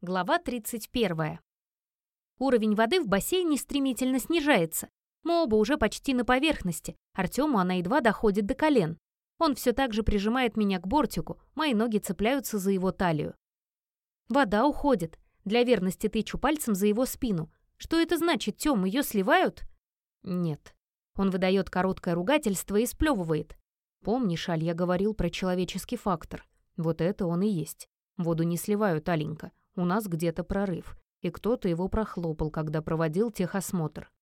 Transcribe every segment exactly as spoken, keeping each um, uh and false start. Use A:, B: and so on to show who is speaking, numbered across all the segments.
A: Глава тридцать первая. Уровень воды в бассейне стремительно снижается. Мы оба уже почти на поверхности. Артему она едва доходит до колен. Он все так же прижимает меня к бортику, мои ноги цепляются за его талию. Вода уходит. Для верности тычу пальцем за его спину. Что это значит, Тём, ее сливают? Нет. Он выдает короткое ругательство и сплевывает. Помнишь, Аль, я говорил про человеческий фактор? Вот это он и есть. Воду не сливают, Аленька. У нас где-то прорыв, и кто-то его прохлопал, когда проводил техосмотр.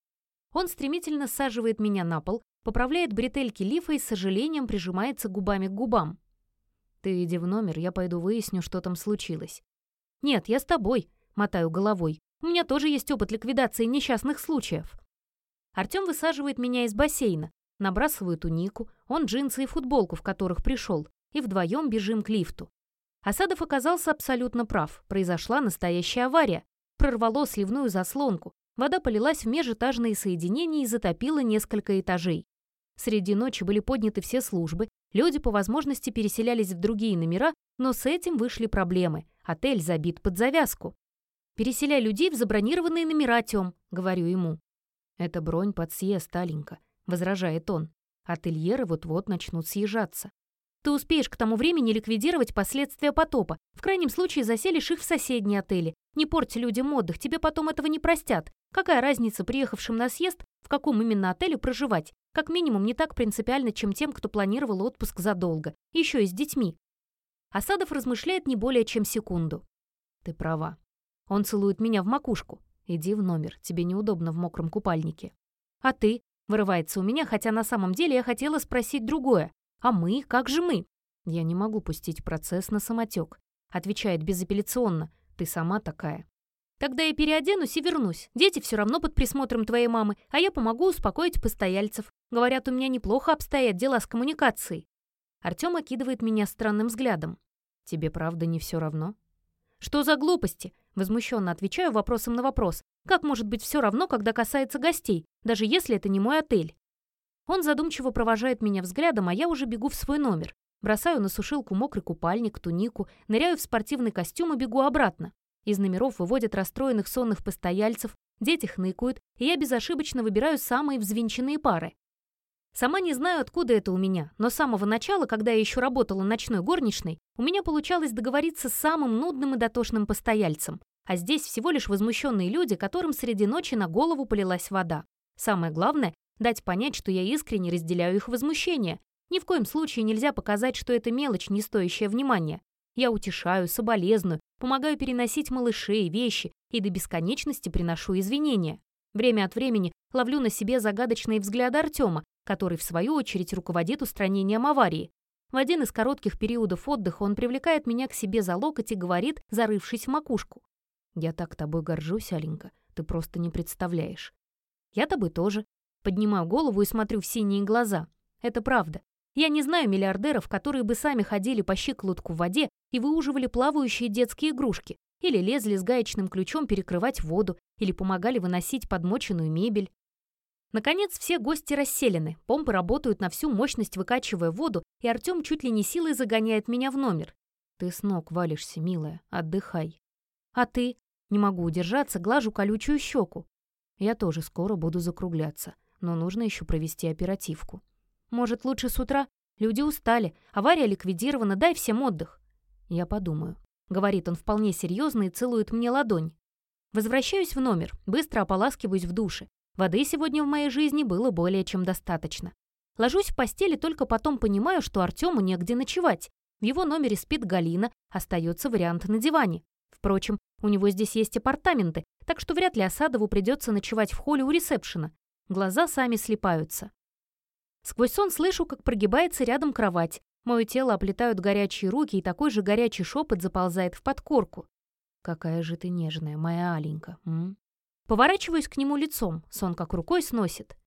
A: Он стремительно саживает меня на пол, поправляет бретельки лифа и с сожалением прижимается губами к губам. «Ты иди в номер, я пойду выясню, что там случилось». «Нет, я с тобой», — мотаю головой. «У меня тоже есть опыт ликвидации несчастных случаев». Артем высаживает меня из бассейна, набрасывает тунику, он джинсы и футболку, в которых пришел, и вдвоем бежим к лифту. Асадов оказался абсолютно прав. Произошла настоящая авария. Прорвало сливную заслонку. Вода полилась в межэтажные соединения и затопила несколько этажей. Среди ночи были подняты все службы. Люди по возможности переселялись в другие номера, но с этим вышли проблемы. Отель забит под завязку. «Переселяй людей в забронированные номера, Тём», — говорю ему. «Это бронь под съезд, Аленька», — возражает он. «Ательеры вот-вот начнут съезжаться. Ты успеешь к тому времени ликвидировать последствия потопа. В крайнем случае заселишь их в соседние отели. Не порти людям отдых, тебе потом этого не простят. Какая разница приехавшим на съезд, в каком именно отеле проживать? Как минимум не так принципиально, чем тем, кто планировал отпуск задолго. Еще и с детьми». Асадов размышляет не более чем секунду. «Ты права». Он целует меня в макушку. «Иди в номер, тебе неудобно в мокром купальнике». «А ты?» — вырывается у меня, хотя на самом деле я хотела спросить другое. «А мы? Как же мы?» «Я не могу пустить процесс на самотек», — отвечает безапелляционно. «Ты сама такая». «Тогда я переоденусь и вернусь. Дети все равно под присмотром твоей мамы, а я помогу успокоить постояльцев. Говорят, у меня неплохо обстоят дела с коммуникацией». Артем окидывает меня странным взглядом. «Тебе правда не все равно?» «Что за глупости?» — возмущенно отвечаю вопросом на вопрос. «Как может быть все равно, когда касается гостей, даже если это не мой отель?» Он задумчиво провожает меня взглядом, а я уже бегу в свой номер. Бросаю на сушилку мокрый купальник, тунику, ныряю в спортивный костюм и бегу обратно. Из номеров выводят расстроенных сонных постояльцев, дети хныкают, и я безошибочно выбираю самые взвинченные пары. Сама не знаю, откуда это у меня, но с самого начала, когда я еще работала ночной горничной, у меня получалось договориться с самым нудным и дотошным постояльцем. А здесь всего лишь возмущенные люди, которым среди ночи на голову полилась вода. Самое главное — дать понять, что я искренне разделяю их возмущение. Ни в коем случае нельзя показать, что это мелочь, не стоящая внимания. Я утешаю, соболезную, помогаю переносить малышей, вещи и до бесконечности приношу извинения. Время от времени ловлю на себе загадочные взгляды Артема, который, в свою очередь, руководит устранением аварии. В один из коротких периодов отдыха он привлекает меня к себе за локоть и говорит, зарывшись в макушку. «Я так тобой горжусь, Аленька, ты просто не представляешь». «Я тобой тоже». Поднимаю голову и смотрю в синие глаза. Это правда. Я не знаю миллиардеров, которые бы сами ходили по щиколотку в воде и выуживали плавающие детские игрушки, или лезли с гаечным ключом перекрывать воду, или помогали выносить подмоченную мебель. Наконец, все гости расселены, помпы работают на всю мощность, выкачивая воду, и Артем чуть ли не силой загоняет меня в номер. «Ты с ног валишься, милая, отдыхай». «А ты?» Не могу удержаться, глажу колючую щеку. «Я тоже скоро буду закругляться, но нужно еще провести оперативку». «Может, лучше с утра? Люди устали, авария ликвидирована, дай всем отдых». «Я подумаю», — говорит он вполне серьезно и целует мне ладонь. Возвращаюсь в номер, быстро ополаскиваюсь в душе. Воды сегодня в моей жизни было более чем достаточно. Ложусь в постель и только потом понимаю, что Артему негде ночевать. В его номере спит Галина, остается вариант на диване. Впрочем, у него здесь есть апартаменты, так что вряд ли Асадову придется ночевать в холле у ресепшена. Глаза сами слипаются. Сквозь сон слышу, как прогибается рядом кровать. Мое тело оплетают горячие руки, и такой же горячий шепот заползает в подкорку. «Какая же ты нежная, моя Аленька, м?» Поворачиваюсь к нему лицом, сон как рукой сносит.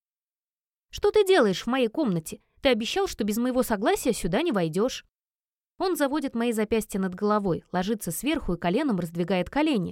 A: «Что ты делаешь в моей комнате? Ты обещал, что без моего согласия сюда не войдешь». Он заводит мои запястья над головой, ложится сверху и коленом раздвигает колени.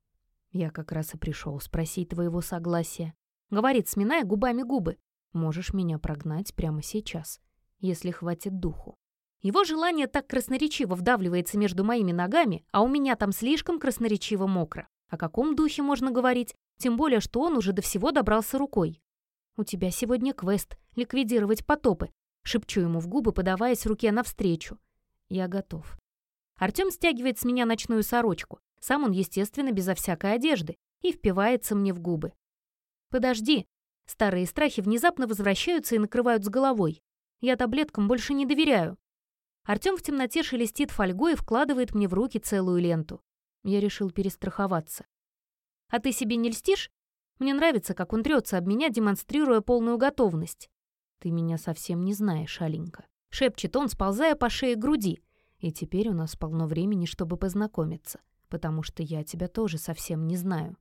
A: «Я как раз и пришел спросить твоего согласия», — говорит, сминая губами губы. «Можешь меня прогнать прямо сейчас, если хватит духу». Его желание так красноречиво вдавливается между моими ногами, а у меня там слишком красноречиво мокро. О каком духе можно говорить? Тем более, что он уже до всего добрался рукой. «У тебя сегодня квест — ликвидировать потопы», — шепчу ему в губы, подаваясь руке навстречу. «Я готов». Артем стягивает с меня ночную сорочку. Сам он, естественно, безо всякой одежды, и впивается мне в губы. «Подожди». Старые страхи внезапно возвращаются и накрывают с головой. Я таблеткам больше не доверяю. Артем в темноте шелестит фольгой и вкладывает мне в руки целую ленту. Я решил перестраховаться. «А ты себе не льстишь? Мне нравится, как он трется об меня, демонстрируя полную готовность». «Ты меня совсем не знаешь, Аленька», — шепчет он, сползая по шее к груди. «И теперь у нас полно времени, чтобы познакомиться, потому что я тебя тоже совсем не знаю».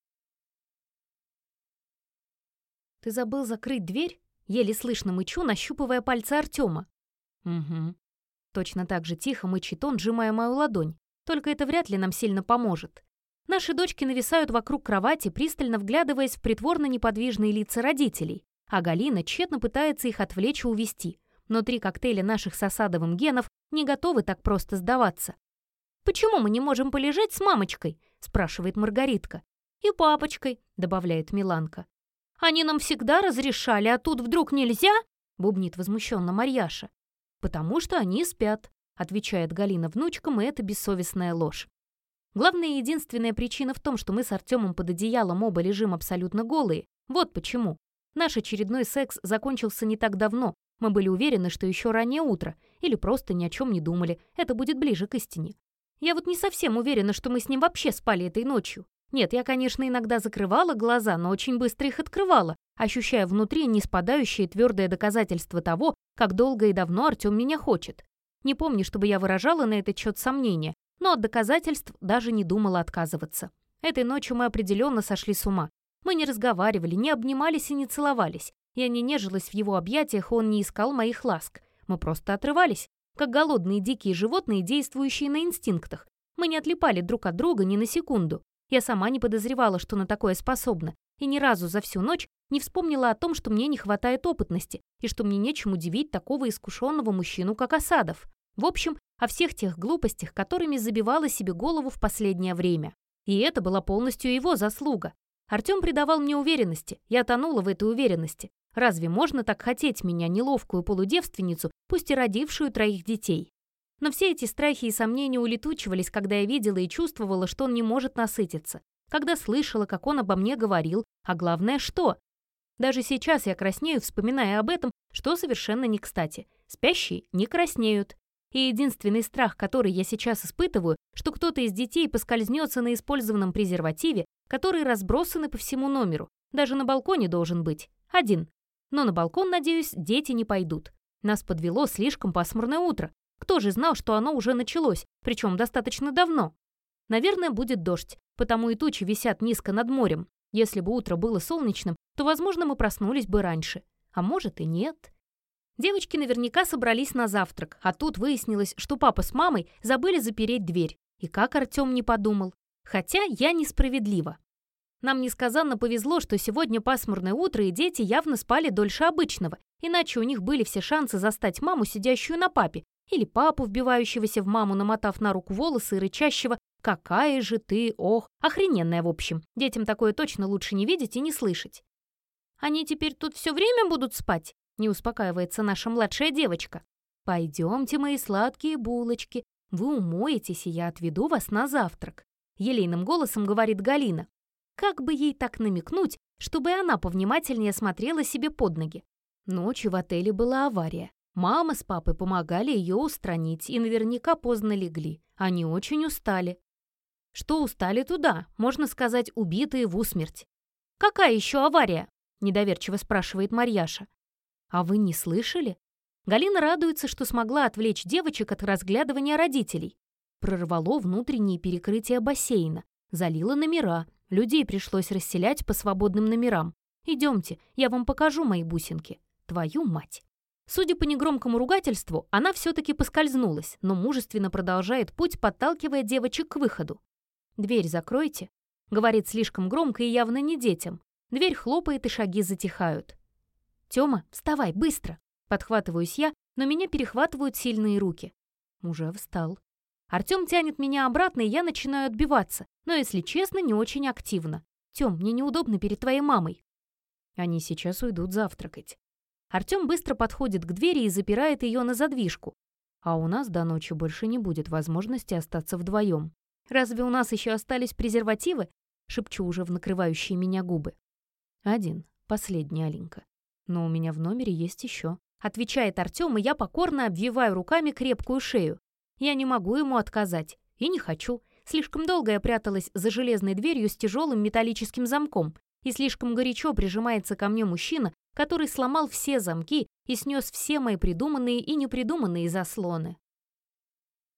A: «Ты забыл закрыть дверь?» Еле слышно мычу, нащупывая пальцы Артема. «Угу». Точно так же тихо мычит он, сжимая мою ладонь. Только это вряд ли нам сильно поможет. Наши дочки нависают вокруг кровати, пристально вглядываясь в притворно неподвижные лица родителей, а Галина тщетно пытается их отвлечь и увести. Но три коктейля наших с осадовым генов не готовы так просто сдаваться. «Почему мы не можем полежать с мамочкой?» — спрашивает Маргаритка. «И папочкой», — добавляет Миланка. «Они нам всегда разрешали, а тут вдруг нельзя?» — бубнит возмущенно Марьяша. «Потому что они спят», — отвечает Галина внучкам, и это бессовестная ложь. Главная и единственная причина в том, что мы с Артемом под одеялом оба лежим абсолютно голые. Вот почему. Наш очередной секс закончился не так давно. Мы были уверены, что еще раннее утро, или просто ни о чем не думали. Это будет ближе к истине. Я вот не совсем уверена, что мы с ним вообще спали этой ночью. Нет, я, конечно, иногда закрывала глаза, но очень быстро их открывала, ощущая внутри неспадающее твердое доказательство того, как долго и давно Артем меня хочет. Не помню, чтобы я выражала на этот счет сомнения, но от доказательств даже не думала отказываться. Этой ночью мы определенно сошли с ума. Мы не разговаривали, не обнимались и не целовались. Я не нежилась в его объятиях, он не искал моих ласк. Мы просто отрывались, как голодные дикие животные, действующие на инстинктах. Мы не отлипали друг от друга ни на секунду. Я сама не подозревала, что на такое способна, и ни разу за всю ночь не вспомнила о том, что мне не хватает опытности и что мне нечем удивить такого искушенного мужчину, как Осадов. В общем, о всех тех глупостях, которыми забивала себе голову в последнее время. И это была полностью его заслуга. Артем придавал мне уверенности, я тонула в этой уверенности. Разве можно так хотеть меня, неловкую полудевственницу, пусть и родившую троих детей? Но все эти страхи и сомнения улетучивались, когда я видела и чувствовала, что он не может насытиться, когда слышала, как он обо мне говорил, а главное, что. Даже сейчас я краснею, вспоминая об этом, что совершенно не кстати. Спящие не краснеют. И единственный страх, который я сейчас испытываю, что кто-то из детей поскользнется на использованном презервативе, который разбросаны по всему номеру. Даже на балконе должен быть. Один. Но на балкон, надеюсь, дети не пойдут. Нас подвело слишком пасмурное утро. Кто же знал, что оно уже началось, причем достаточно давно? Наверное, будет дождь, потому и тучи висят низко над морем. Если бы утро было солнечным, то, возможно, мы проснулись бы раньше. А может и нет. Девочки наверняка собрались на завтрак, а тут выяснилось, что папа с мамой забыли запереть дверь. И как Артем не подумал. Хотя я несправедлива. Нам несказанно повезло, что сегодня пасмурное утро, и дети явно спали дольше обычного, иначе у них были все шансы застать маму, сидящую на папе, или папу, вбивающегося в маму, намотав на руку волосы и рычащего «Какая же ты, ох!» Охрененная, в общем. Детям такое точно лучше не видеть и не слышать. «Они теперь тут все время будут спать?» Не успокаивается наша младшая девочка. «Пойдемте, мои сладкие булочки. Вы умоетесь, и я отведу вас на завтрак», елейным голосом говорит Галина. Как бы ей так намекнуть, чтобы она повнимательнее смотрела себе под ноги? Ночью в отеле была авария. Мама с папой помогали ее устранить и наверняка поздно легли. Они очень устали. Что устали туда, можно сказать, убитые в усмерть. «Какая еще авария?» – недоверчиво спрашивает Марьяша. «А вы не слышали?» Галина радуется, что смогла отвлечь девочек от разглядывания родителей. Прорвало внутренние перекрытия бассейна, залило номера, людей пришлось расселять по свободным номерам. «Идемте, я вам покажу мои бусинки. Твою мать!» Судя по негромкому ругательству, она все-таки поскользнулась, но мужественно продолжает путь, подталкивая девочек к выходу. «Дверь закройте», — говорит слишком громко и явно не детям. Дверь хлопает, и шаги затихают. «Тёма, вставай, быстро!» Подхватываюсь я, но меня перехватывают сильные руки. Уже встал. Артем тянет меня обратно, и я начинаю отбиваться, но, если честно, не очень активно. «Тем, мне неудобно перед твоей мамой». Они сейчас уйдут завтракать. Артем быстро подходит к двери и запирает ее на задвижку. А у нас до ночи больше не будет возможности остаться вдвоем. «Разве у нас еще остались презервативы?» Шепчу уже в накрывающие меня губы. «Один, последний, Алинка. Но у меня в номере есть еще», — отвечает Артем, и я покорно обвиваю руками крепкую шею. Я не могу ему отказать. И не хочу. Слишком долго я пряталась за железной дверью с тяжелым металлическим замком, и слишком горячо прижимается ко мне мужчина, который сломал все замки и снес все мои придуманные и непридуманные заслоны.